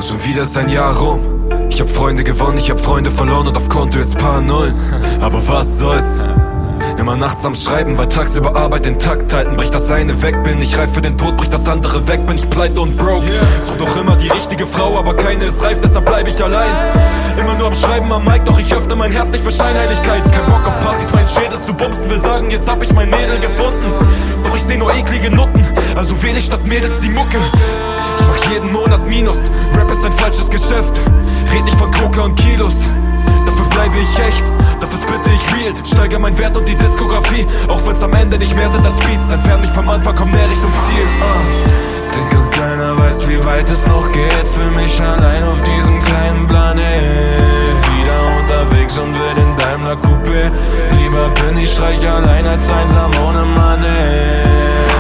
Schon wieder ist ein Jahr rum. Ich hab Freunde gewonnen, ich hab Freunde verloren und auf Konto jetzt paar Nullen. Aber was soll's? Immer nachts am Schreiben, weil tagsüber Arbeit den Takt halten. Bricht das eine weg, bin ich reif für den Tod, bricht das andere weg, bin ich pleite und broke. Such doch immer die richtige Frau, aber keine ist reif, deshalb bleib ich allein. Immer nur am Schreiben am Mic, doch ich öffne mein Herz nicht für Scheinheiligkeit. Kein Bock auf Partys, mein Schädel zu bumsen, will sagen, jetzt hab ich mein Mädel gefunden. Doch ich seh nur eklige Nutten, also wähl ich statt Mädels die Mucke. Ich mach jeden Monat Minus, Rap ist ein falsches Geschäft. Red nicht von Koka und Kilos, dafür bleibe ich echt, dafür spitte ich real. Steigere mein Wert und die Diskografie, auch wenn's am Ende nicht mehr sind als Beats. Entfern mich vom Anfang, komm näher Richtung Ziel. Denke keiner weiß, wie weit es noch geht. Für mich allein auf diesem kleinen Planet. Wieder unterwegs und will den Daimler Coupé. Lieber bin ich streich allein als einsam ohne Money.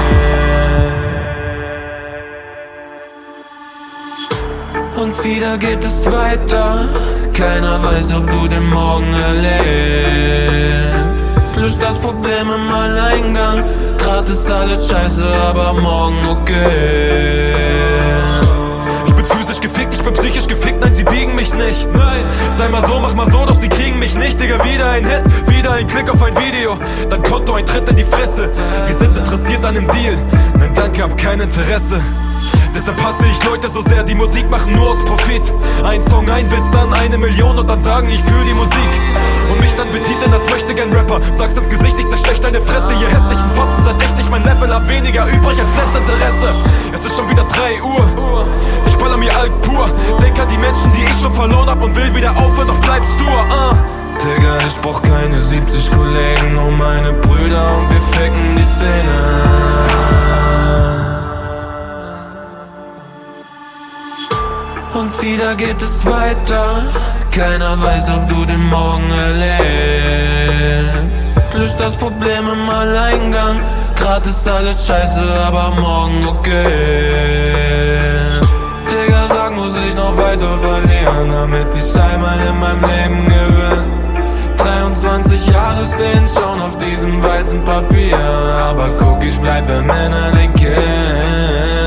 Und wieder geht es weiter. Keiner weiß, ob du den Morgen erlebst. Löst das Problem im Alleingang. Grad ist alles scheiße, aber morgen okay. Ich bin physisch gefickt, ich bin psychisch gefickt. Nein, sie biegen mich nicht. Nein, sei mal so, mach mal so, doch sie kriegen mich nicht. Digga, wieder ein Hit, wieder ein Klick auf ein Video. Dann Konto, ein Tritt in die Fresse. Wir sind interessiert an dem Deal. Nein, danke, hab kein Interesse. Deshalb hasse ich Leute so sehr, die Musik machen nur aus Profit. Ein Song, ein Witz, dann 1 Million und dann sagen, ich fühl die Musik. Und mich dann betiteln als möchte gern Rapper. Sag's ins Gesicht, ich zerstech deine Fresse. Ihr hässlichen Fotzen seid echt nicht mein Level, hab weniger übrig als Desinteresse. Es ist schon wieder 3 Uhr, ich baller mir Alk pur. Denk an die Menschen, die ich schon verloren hab und will wieder aufhören, doch bleib stur. Digga, ich brauch keine 70 Kollegen, nur meine Brüder und wir ficken die Szene. Und wieder geht es weiter. Keiner weiß, ob du den Morgen erlebst. Löst das Problem im Alleingang. Grad ist alles scheiße, aber morgen okay. Digga, sag, muss ich noch weiter verlieren, damit ich einmal in meinem Leben gewinne. 23 Jahre stehen schon auf diesem weißen Papier, aber guck, ich bleib im Mannequin.